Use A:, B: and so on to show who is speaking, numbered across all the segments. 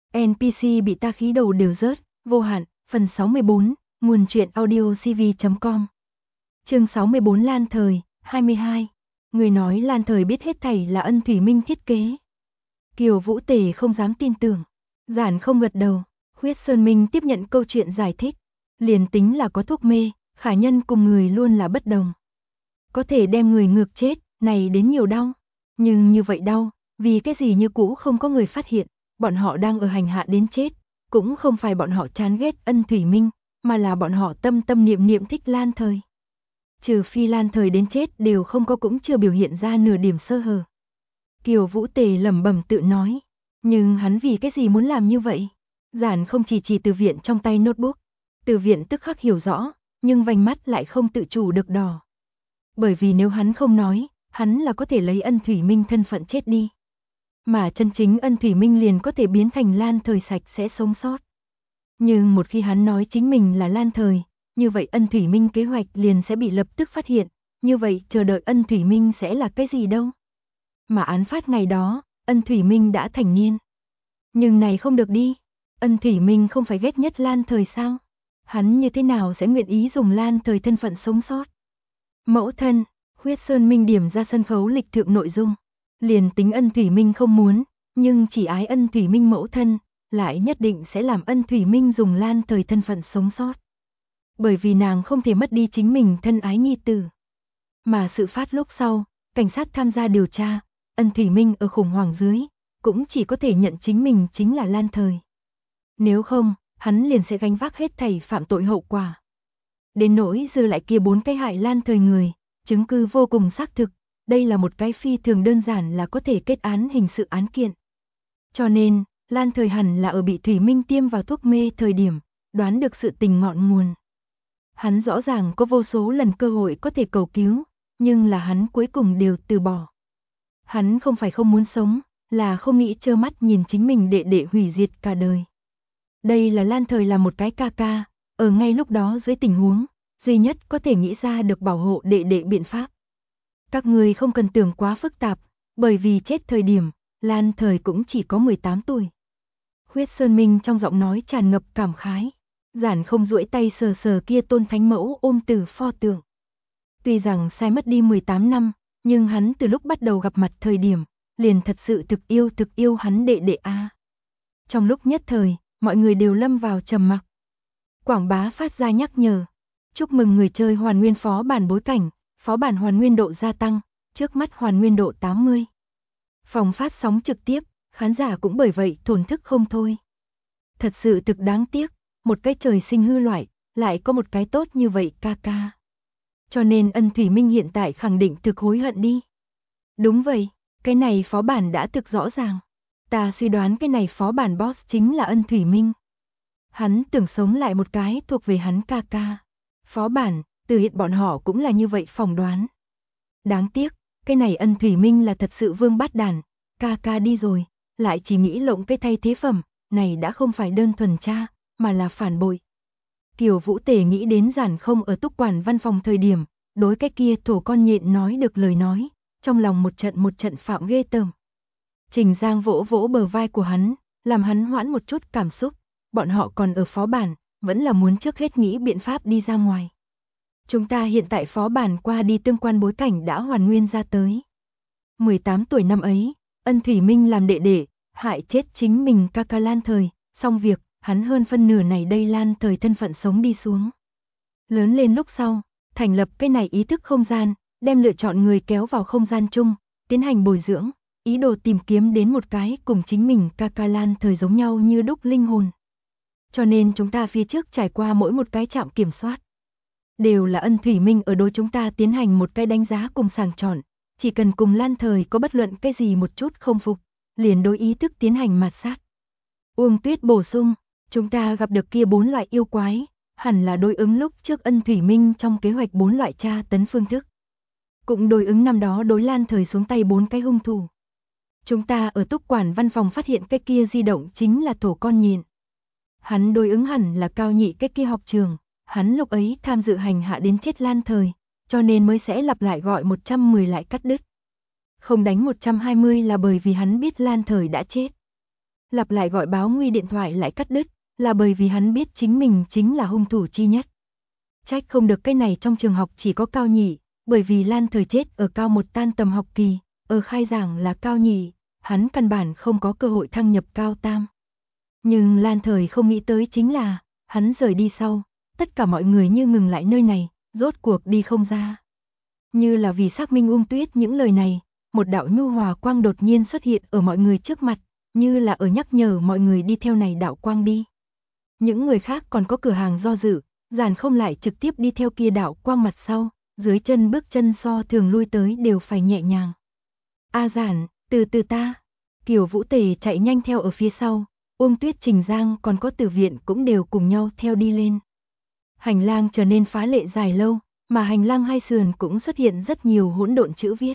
A: NPC bị ta khí đầu đều rớt, vô hạn, phần 64, nguồn truyện audio cv.com. Chương 64 Lan Thời, 22. Người nói Lan Thời biết hết thảy là Ân Thủy Minh thiết kế. Kiều Vũ Tề không dám tin tưởng, Giản không gật đầu. Huyết Sơn Minh tiếp nhận câu chuyện giải thích, liền tính là có thuốc mê, khả nhân cùng người luôn là bất đồng. Có thể đem người ngược chết, này đến nhiều đau, nhưng như vậy đau, vì cái gì như cũ không có người phát hiện, bọn họ đang ở hành hạ đến chết, cũng không phải bọn họ chán ghét Ân Thủy Minh, mà là bọn họ tâm tâm niệm niệm thích Lan Thời. Trừ phi Lan Thời đến chết đều không có cũng chưa biểu hiện ra nửa điểm sơ hở. Kiều Vũ Tề lẩm bẩm tự nói, nhưng hắn vì cái gì muốn làm như vậy? Giản không chỉ Từ Viện trong tay notebook, Từ Viện tức khắc hiểu rõ, nhưng vành mắt lại không tự chủ được đỏ. Bởi vì nếu hắn không nói, hắn là có thể lấy Ân Thủy Minh thân phận chết đi. Mà chân chính Ân Thủy Minh liền có thể biến thành Lan Thời sạch sẽ sống sót. Nhưng một khi hắn nói chính mình là Lan Thời, như vậy Ân Thủy Minh kế hoạch liền sẽ bị lập tức phát hiện, như vậy chờ đợi Ân Thủy Minh sẽ là cái gì đâu. Mà án phát ngày đó, Ân Thủy Minh đã thành niên. Nhưng này không được đi, Ân Thủy Minh không phải ghét nhất Lan Thời sao? Hắn như thế nào sẽ nguyện ý dùng Lan Thời thân phận sống sót? Mẫu thân, Huyết Sơn Minh điểm ra sân khấu lịch thượng nội dung. Liền tính Ân Thủy Minh không muốn, nhưng chỉ ái Ân Thủy Minh mẫu thân, lại nhất định sẽ làm Ân Thủy Minh dùng Lan Thời thân phận sống sót. Bởi vì nàng không thể mất đi chính mình thân ái nhi tử. Mà sự phát lúc sau, cảnh sát tham gia điều tra, Ân Thủy Minh ở khủng hoảng dưới, cũng chỉ có thể nhận chính mình chính là Lan Thời. Nếu không, hắn liền sẽ gánh vác hết thảy phạm tội hậu quả. Đến nỗi dư lại kia 4 cái hại Lan Thời người, chứng cứ vô cùng xác thực, đây là một cái phi thường đơn giản là có thể kết án hình sự án kiện. Cho nên, Lan Thời hẳn là ở bị Thủy Minh tiêm vào thuốc mê thời điểm, đoán được sự tình ngọn nguồn. Hắn rõ ràng có vô số lần cơ hội có thể cầu cứu, nhưng là hắn cuối cùng đều từ bỏ. Hắn không phải không muốn sống, là không nghĩ trơ mắt nhìn chính mình đệ đệ hủy diệt cả đời. Đây là Lan Thời là một cái ca ca, ở ngay lúc đó dưới tình huống, duy nhất có thể nghĩ ra được bảo hộ đệ đệ biện pháp. Các người không cần tưởng quá phức tạp, bởi vì chết thời điểm, Lan Thời cũng chỉ có 18 tuổi. Huyết Sơn Minh trong giọng nói tràn ngập cảm khái, Giản không duỗi tay sờ sờ kia tôn thánh mẫu ôm từ pho tượng. Tuy rằng sai mất đi 18 năm, nhưng hắn từ lúc bắt đầu gặp mặt thời điểm, liền thật sự thực yêu hắn đệ đệ a. Trong lúc nhất thời, mọi người đều lâm vào trầm mặc. Quảng bá phát ra nhắc nhở, chúc mừng người chơi hoàn nguyên phó bản bối cảnh, phó bản hoàn nguyên độ gia tăng, trước mắt hoàn nguyên độ 80. Phòng phát sóng trực tiếp, khán giả cũng bởi vậy thổn thức không thôi. Thật sự thực đáng tiếc, một cái trời sinh hư loại, lại có một cái tốt như vậy ca ca. Cho nên Ân Thủy Minh hiện tại khẳng định thực hối hận đi. Đúng vậy, cái này phó bản đã thực rõ ràng. Ta suy đoán cái này phó bản boss chính là Ân Thủy Minh. Hắn tưởng sống lại một cái thuộc về hắn ca ca. Phó bản, từ hiện bọn họ cũng là như vậy phỏng đoán. Đáng tiếc, cái này Ân Thủy Minh là thật sự vương bát đàn, ca ca đi rồi, lại chỉ nghĩ lộng cái thay thế phẩm, này đã không phải đơn thuần cha, mà là phản bội. Kiều Vũ Tề nghĩ đến Giản không ở túc quản văn phòng thời điểm, đối cái kia thổ con nhện nói được lời nói, trong lòng một trận phạm ghê tởm. Trình Giang vỗ vỗ bờ vai của hắn, làm hắn hoãn một chút cảm xúc, bọn họ còn ở phó bản, vẫn là muốn trước hết nghĩ biện pháp đi ra ngoài. Chúng ta hiện tại phó bản qua đi tương quan bối cảnh đã hoàn nguyên ra tới. 18 tuổi năm ấy, Ân Thủy Minh làm đệ đệ, hại chết chính mình ca ca Lan Thời, xong việc, hắn hơn phân nửa này đây Lan Thời thân phận sống đi xuống. Lớn lên lúc sau, thành lập cái này ý thức không gian, đem lựa chọn người kéo vào không gian chung, tiến hành bồi dưỡng, ý đồ tìm kiếm đến một cái cùng chính mình ca ca Lan Thời giống nhau như đúc linh hồn. Cho nên chúng ta phía trước trải qua mỗi một cái trạm kiểm soát. Đều là Ân Thủy Minh ở đối chúng ta tiến hành một cái đánh giá cùng sàng chọn, chỉ cần cùng Lan Thời có bất luận cái gì một chút không phục, liền đối ý thức tiến hành mạt sát. Uông Tuyết bổ sung, chúng ta gặp được kia 4 loại yêu quái, hẳn là đối ứng lúc trước Ân Thủy Minh trong kế hoạch 4 loại tra tấn phương thức. Cũng đối ứng năm đó đối Lan Thời xuống tay 4 cái hung thủ. Chúng ta ở túc quản văn phòng phát hiện cái kia di động chính là thổ con nhện. Hắn đối ứng hẳn là Cao Nhị cái kia học trường, hắn lúc ấy tham dự hành hạ đến chết Lan Thời, cho nên mới sẽ lặp lại gọi 110 lại cắt đứt. Không đánh 120 là bởi vì hắn biết Lan Thời đã chết. lặp lại gọi báo nguy điện thoại lại cắt đứt, là bởi vì hắn biết chính mình chính là hung thủ chi nhất. Trách không được cái này trong trường học chỉ có cao nhị, bởi vì Lan Thời chết ở cao một tan tầm học kỳ, ở khai giảng là cao nhị, hắn căn bản không có cơ hội thăng nhập cao tam. Nhưng Lan Thời không nghĩ tới chính là, hắn rời đi sau, tất cả mọi người như ngừng lại nơi này, rốt cuộc đi không ra. Như là vì xác minh Tuyết những lời này, một đạo nhu hòa quang đột nhiên xuất hiện ở mọi người trước mặt, như là ở nhắc nhở mọi người đi theo này đạo quang đi. Những người khác còn có cửa hàng do dự, giản không lại trực tiếp đi theo kia đạo quang mặt sau, dưới chân bước chân so thường lui tới đều phải nhẹ nhàng. A Giản, từ từ ta. Kiều Vũ Tề chạy nhanh theo ở phía sau, Tuyết, Trình Giang còn có Tử Viện cũng đều cùng nhau theo đi lên. Hành lang trở nên phá lệ dài lâu, mà hành lang hai sườn cũng xuất hiện rất nhiều hỗn độn chữ viết.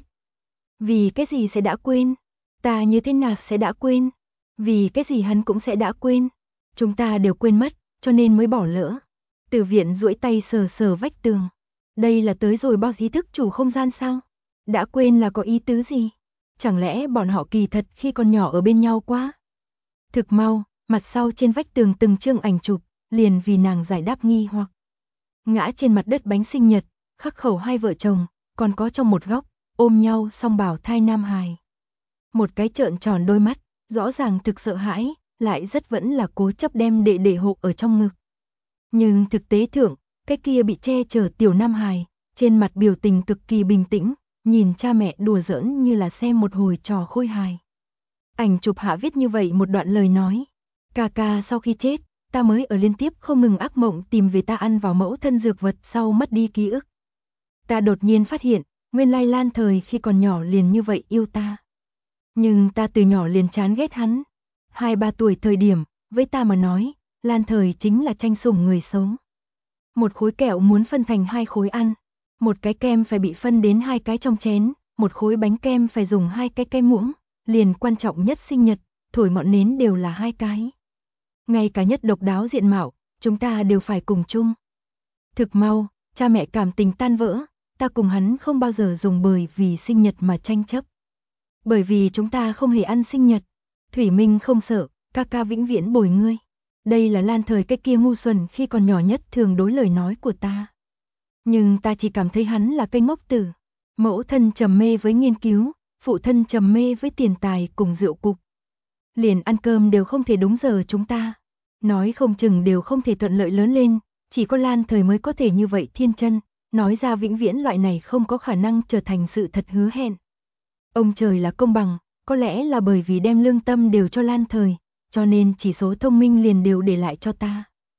A: Vì cái gì sẽ đã quên? Ta như thế nào sẽ đã quên? Vì cái gì hắn cũng sẽ đã quên? Chúng ta đều quên mất, cho nên mới bỏ lỡ. Tử Viện duỗi tay sờ sờ vách tường. Đây là tới rồi boss ý thức chủ không gian sao? Đã quên là có ý tứ gì? Chẳng lẽ bọn họ kỳ thật khi còn nhỏ ở bên nhau quá? Thực mau, mặt sau trên vách tường từng chương ảnh chụp, liền vì nàng giải đáp nghi hoặc. Ngã trên mặt đất bánh sinh nhật, khắc khẩu hai vợ chồng, còn có trong một góc, ôm nhau song bảo thai nam hài. Một cái trợn tròn đôi mắt, rõ ràng thực sợ hãi, lại rất vẫn là cố chấp đem đệ đệ hộ ở trong ngực. Nhưng thực tế thượng, cái kia bị che chở tiểu nam hài, trên mặt biểu tình cực kỳ bình tĩnh, nhìn cha mẹ đùa giỡn như là xem một hồi trò khôi hài. Ảnh chụp hạ viết như vậy một đoạn lời nói. Ca ca sau khi chết, ta mới ở liên tiếp không ngừng ác mộng tìm về ta ăn vào mẫu thân dược vật sau mất đi ký ức. Ta đột nhiên phát hiện, nguyên lai Lan Thời khi còn nhỏ liền như vậy yêu ta. Nhưng ta từ nhỏ liền chán ghét hắn. 2-3 tuổi thời điểm, với ta mà nói, Lan Thời chính là tranh sủng người xấu. Một khối kẹo muốn phân thành 2 khối ăn, một cái kem phải bị phân đến 2 cái trong chén, một khối bánh kem phải dùng 2 cái kem muỗng, liền quan trọng nhất sinh nhật, thổi ngọn nến đều là 2 cái. Ngay cả nhất độc đáo diện mạo, chúng ta đều phải cùng chung. Thực mau, cha mẹ cảm tình tan vỡ, ta cùng hắn không bao giờ dùng bởi vì sinh nhật mà tranh chấp. Bởi vì chúng ta không hề ăn sinh nhật. Thủy Minh không sợ, ca ca vĩnh viễn bồi ngươi. Đây là Lan Thời cái kia ngu xuẩn khi còn nhỏ nhất thường đối lời nói của ta. Nhưng ta chỉ cảm thấy hắn là cây ngốc tử. Mẫu thân trầm mê với nghiên cứu, phụ thân trầm mê với tiền tài cùng rượu cục. Liền ăn cơm đều không thể đúng giờ chúng ta. Nói không chừng đều không thể thuận lợi lớn lên, chỉ có Lan Thời mới có thể như vậy thiên chân, nói ra vĩnh viễn loại này không có khả năng trở thành sự thật hứa hẹn. Ông trời là công bằng, có lẽ là bởi vì đem lương tâm đều cho Lan Thời, cho nên chỉ số thông minh liền đều để lại cho ta.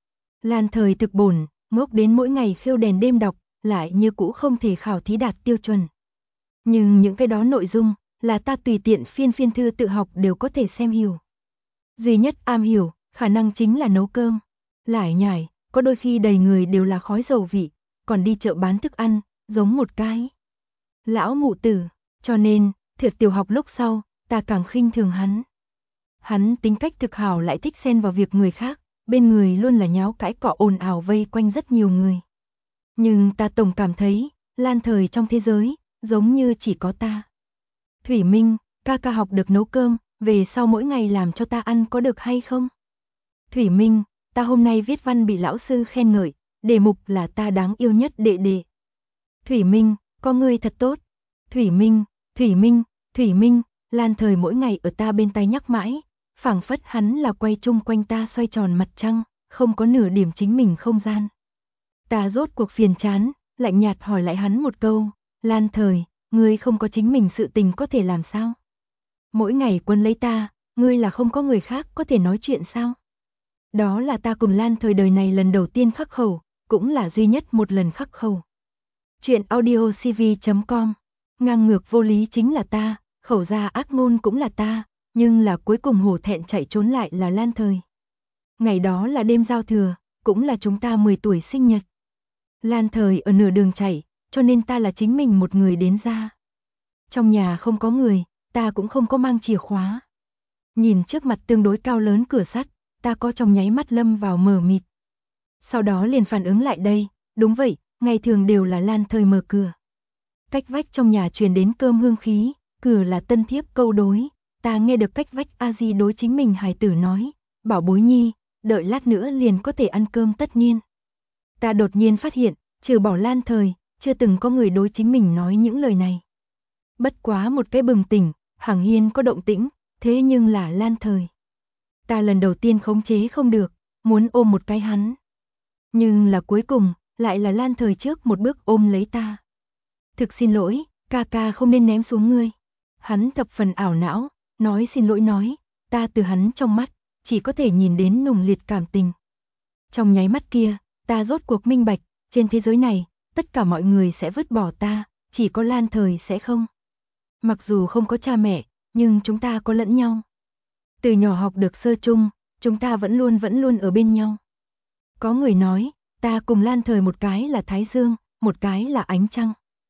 A: Lan Thời thực bổn, ngốc đến mỗi ngày khiêu đèn đêm đọc, lại như cũ không thể khảo thí đạt tiêu chuẩn. Nhưng những cái đó nội dung, là ta tùy tiện phiên thư tự học đều có thể xem hiểu. Duy nhất am hiểu, khả năng chính là nấu cơm. Lải nhải, có đôi khi đầy người đều là khói dầu vị, còn đi chợ bán thức ăn, giống một cái lão mụ tử, cho nên, thượng tiểu học lúc sau, ta càng khinh thường hắn. Hắn tính cách thực hảo lại thích xen vào việc người khác, bên người luôn là nháo cãi cọ ồn ào vây quanh rất nhiều người. Nhưng ta tổng cảm thấy, Lan Thời trong thế giới, giống như chỉ có ta. Thủy Minh, ca ca học được nấu cơm, về sau mỗi ngày làm cho ta ăn có được hay không? Thủy Minh, ta hôm nay viết văn bị lão sư khen ngợi, đề mục là ta đáng yêu nhất đệ đệ. Thủy Minh, con ngươi thật tốt. Thủy Minh, Thủy Minh, Thủy Minh, Lan Thời mỗi ngày ở ta bên tai nhắc mãi, phảng phất hắn là quay chung quanh ta xoay tròn mặt trăng, không có nửa điểm chính mình không gian. Ta rốt cuộc phiền chán, lạnh nhạt hỏi lại hắn một câu, Lan Thời, ngươi không có chính mình sự tình có thể làm sao? Mỗi ngày quấn lấy ta, ngươi là không có người khác có thể nói chuyện sao? Đó là ta cùng Lan Thời đời này lần đầu tiên khắc khẩu, cũng là duy nhất một lần khắc khẩu. Chuyện audio cv.com. Ngang ngược vô lý chính là ta, khẩu ra ác ngôn cũng là ta, nhưng là cuối cùng hổ thẹn chạy trốn lại là Lan Thời. Ngày đó là đêm giao thừa, cũng là chúng ta 10 tuổi sinh nhật. Lan Thời ở nửa đường chạy, cho nên ta là chính mình một người đến ra. Trong nhà không có người, ta cũng không có mang chìa khóa. Nhìn trước mặt tương đối cao lớn cửa sắt, ta có trong nháy mắt lâm vào mờ mịt. Sau đó liền phản ứng lại đây, đúng vậy, ngày thường đều là Lan Thời mở cửa. Cách vách trong nhà truyền đến cơm hương khí, cửa là tân thiếp câu đối, ta nghe được cách vách a di đối chính mình hài tử nói, bảo bối nhi, đợi lát nữa liền có thể ăn cơm tất nhiên. Ta đột nhiên phát hiện, trừ bỏ Lan Thời, chưa từng có người đối chính mình nói những lời này. Bất quá một cái bừng tỉnh, Hằng Hiên có động tĩnh, thế nhưng là Lan Thời. Ta lần đầu tiên khống chế không được, muốn ôm một cái hắn. Nhưng là cuối cùng, lại là Lan Thời trước một bước ôm lấy ta. Thực xin lỗi, ca ca không nên ném xuống ngươi. Hắn thập phần ảo não, nói xin lỗi nói, ta từ hắn trong mắt, chỉ có thể nhìn đến nùng liệt cảm tình. Trong nháy mắt kia, ta rốt cuộc minh bạch, trên thế giới này, tất cả mọi người sẽ vứt bỏ ta, chỉ có Lan Thời sẽ không. Mặc dù không có cha mẹ, nhưng chúng ta có lẫn nhau. Từ nhỏ học được sơ chung, chúng ta vẫn luôn ở bên nhau. Có người nói, ta cùng Lan Thời một cái là Thái Dương, một cái là ánh trăng.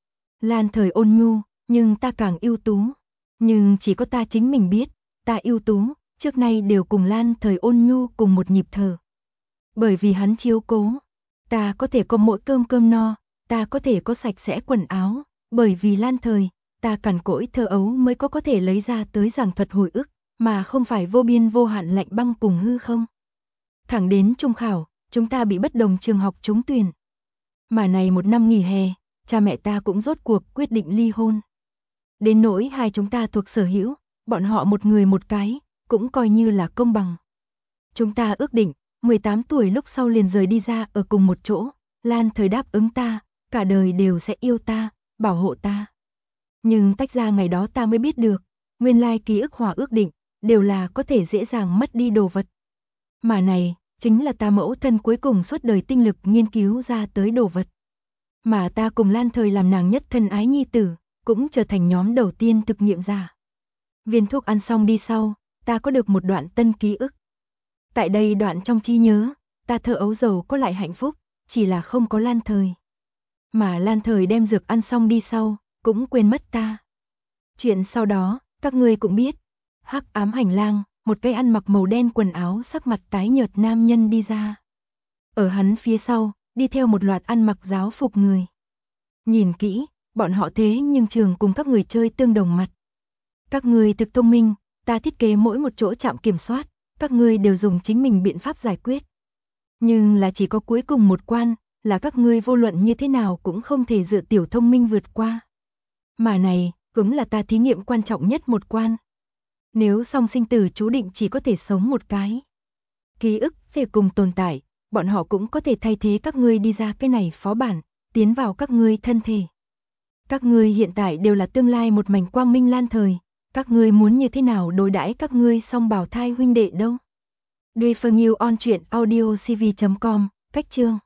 A: Lan Thời ôn nhu, nhưng ta càng ưu tú. Nhưng chỉ có ta chính mình biết, ta ưu tú, trước nay đều cùng Lan Thời ôn nhu cùng một nhịp thở. Bởi vì hắn chiếu cố, ta có thể có mỗi cơm no, ta có thể có sạch sẽ quần áo, bởi vì Lan Thời, ta cằn cỗi thơ ấu mới có thể lấy ra tới giảng thuật hồi ức, mà không phải vô biên vô hạn lạnh băng cùng hư không. Thẳng đến trung khảo, chúng ta bị bất đồng trường học trúng tuyển. Mà này một năm nghỉ hè, cha mẹ ta cũng rốt cuộc quyết định ly hôn. Đến nỗi hai chúng ta thuộc sở hữu, bọn họ một người một cái, cũng coi như là công bằng. Chúng ta ước định, 18 tuổi lúc sau liền rời đi ra ở cùng một chỗ, Lan Thời đáp ứng ta, cả đời đều sẽ yêu ta, bảo hộ ta. Nhưng tách ra ngày đó ta mới biết được, nguyên lai ký ức hòa ước định, đều là có thể dễ dàng mất đi đồ vật. Mà này, chính là ta mẫu thân cuối cùng suốt đời tinh lực nghiên cứu ra tới đồ vật. Mà ta cùng Lan Thời làm nàng nhất thân ái nhi tử, cũng trở thành nhóm đầu tiên thực nghiệm giả. Viên thuốc ăn xong đi sau, ta có được một đoạn tân ký ức. Tại đây đoạn trong trí nhớ, ta thơ ấu giàu có lại hạnh phúc, chỉ là không có Lan Thời. Mà Lan Thời đem dược ăn xong đi sau, cũng quên mất ta. Chuyện sau đó, các ngươi cũng biết. Hắc ám hành lang, một cái ăn mặc màu đen quần áo sắc mặt tái nhợt nam nhân đi ra. Ở hắn phía sau, đi theo một loạt ăn mặc giáo phục người. Nhìn kỹ, bọn họ thế nhưng trường cùng các người chơi tương đồng mặt. Các ngươi thực thông minh, ta thiết kế mỗi một chỗ trạm kiểm soát, các ngươi đều dùng chính mình biện pháp giải quyết. Nhưng là chỉ có cuối cùng một quan, là các ngươi vô luận như thế nào cũng không thể dựa tiểu thông minh vượt qua. Mà này, cũng là ta thí nghiệm quan trọng nhất một quan. Nếu song sinh tử chú định chỉ có thể sống một cái. Ký ức thể cùng tồn tại, bọn họ cũng có thể thay thế các ngươi đi ra cái này phó bản, tiến vào các ngươi thân thể. Các ngươi hiện tại đều là tương lai một mảnh quang minh Lan Thời, các ngươi muốn như thế nào đối đãi các ngươi song bào thai huynh đệ đâu? Duy Phương Yêu on truyện audiocv.com, cách chương